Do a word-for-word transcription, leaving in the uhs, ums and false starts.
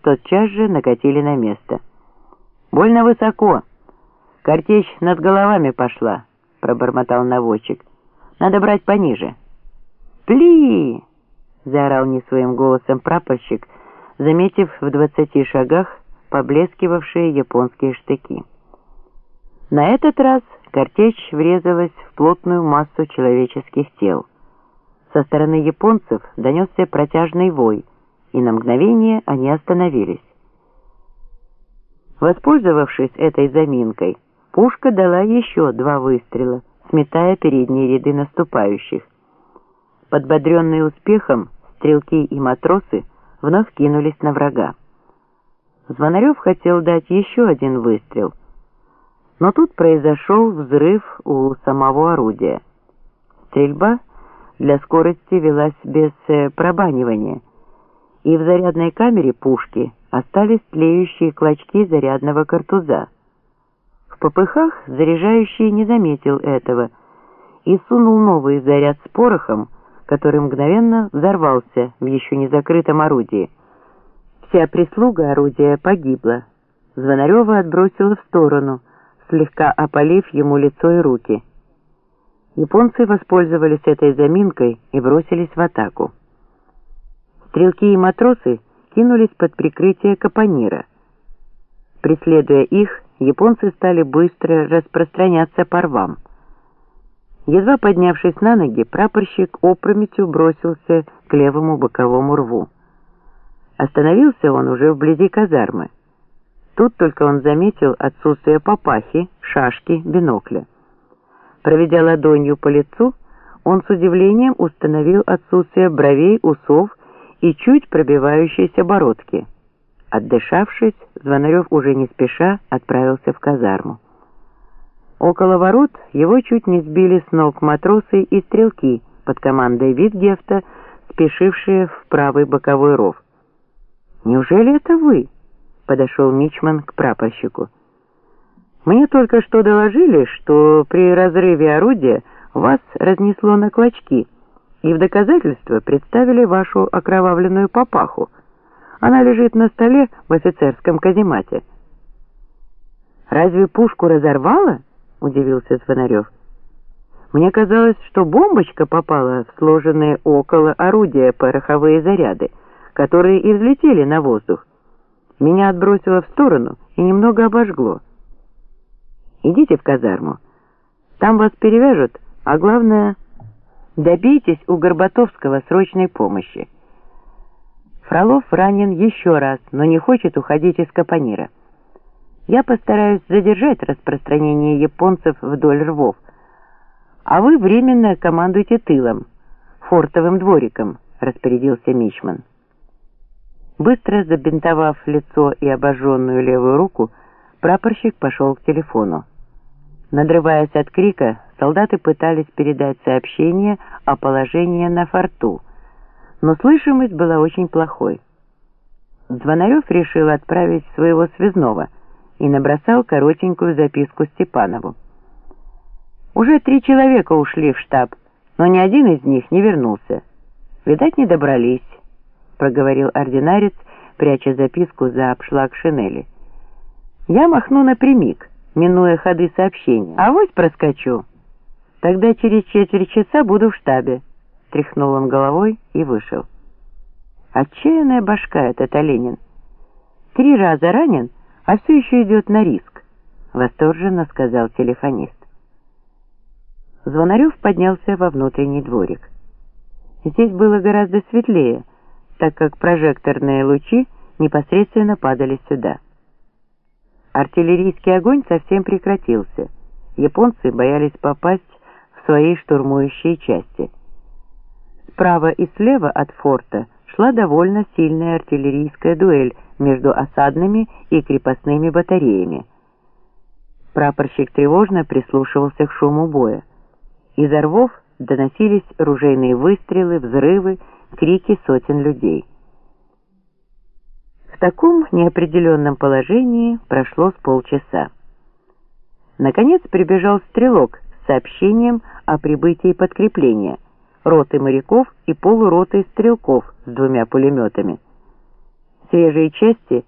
тотчас же накатили на место. «Больно высоко. Картечь над головами пошла», — пробормотал наводчик. «Надо брать пониже». «Пли!» — заорал не своим голосом прапорщик, заметив в двадцати шагах поблескивавшие японские штыки. На этот раз картечь врезалась в плотную массу человеческих тел. Со стороны японцев донесся протяжный вой, и на мгновение они остановились. Воспользовавшись этой заминкой, пушка дала еще два выстрела, сметая передние ряды наступающих. Подбодренные успехом, стрелки и матросы вновь кинулись на врага. Звонарев хотел дать еще один выстрел, но тут произошел взрыв у самого орудия. Стрельба для скорости велась без пробанивания, и в зарядной камере пушки остались тлеющие клочки зарядного картуза. В попыхах заряжающий не заметил этого и сунул новый заряд с порохом, который мгновенно взорвался в еще не закрытом орудии. Вся прислуга орудия погибла. Звонарева отбросила в сторону, слегка опалив ему лицо и руки. Японцы воспользовались этой заминкой и бросились в атаку. Стрелки и матросы кинулись под прикрытие капонира. Преследуя их, японцы стали быстро распространяться по рвам. Едва поднявшись на ноги, прапорщик опрометью бросился к левому боковому рву. Остановился он уже вблизи казармы. Тут только он заметил отсутствие папахи, шашки, бинокля. Проведя ладонью по лицу, он с удивлением установил отсутствие бровей, усов и чуть пробивающейся бородки. Отдышавшись, Звонарев уже не спеша отправился в казарму. Около ворот его чуть не сбили с ног матросы и стрелки под командой Витгефта, спешившие в правый боковой ров. «Неужели это вы?» — подошел мичман к прапорщику. «Мне только что доложили, что при разрыве орудия вас разнесло на клочки, и в доказательство представили вашу окровавленную папаху. Она лежит на столе в офицерском каземате». «Разве пушку разорвало?» — удивился Звонарев. «Мне казалось, что бомбочка попала в сложенные около орудия пороховые заряды, которые и взлетели на воздух. Меня отбросило в сторону и немного обожгло. Идите в казарму. Там вас перевяжут, а главное, добейтесь у Горбатовского срочной помощи. Фролов ранен еще раз, но не хочет уходить из капонира. Я постараюсь задержать распространение японцев вдоль рвов, а вы временно командуйте тылом, фортовым двориком», — распорядился мичман. Быстро забинтовав лицо и обожженную левую руку, прапорщик пошел к телефону. Надрываясь от крика, солдаты пытались передать сообщение о положении на форту, но слышимость была очень плохой. Звонарев решил отправить своего связного и набросал коротенькую записку Степанову. «Уже три человека ушли в штаб, но ни один из них не вернулся. Видать, не добрались», — проговорил ординарец, пряча записку за обшлаг шинели. «Я махну напрямик, минуя ходы сообщения. Авось проскочу. Тогда через четверть часа буду в штабе», — тряхнул он головой и вышел. «Отчаянная башка этот Оленин. Три раза ранен, а все еще идет на риск», — восторженно сказал телефонист. Звонарев поднялся во внутренний дворик. Здесь было гораздо светлее, так как прожекторные лучи непосредственно падали сюда. Артиллерийский огонь совсем прекратился. Японцы боялись попасть в свои штурмующие части. Справа и слева от форта шла довольно сильная артиллерийская дуэль между осадными и крепостными батареями. Прапорщик тревожно прислушивался к шуму боя. Из рвов доносились ружейные выстрелы, взрывы, крики сотен людей. В таком неопределенном положении прошло с полчаса. Наконец прибежал стрелок с сообщением о прибытии подкрепления, роты моряков и полуроты стрелков с двумя пулеметами. Свежие части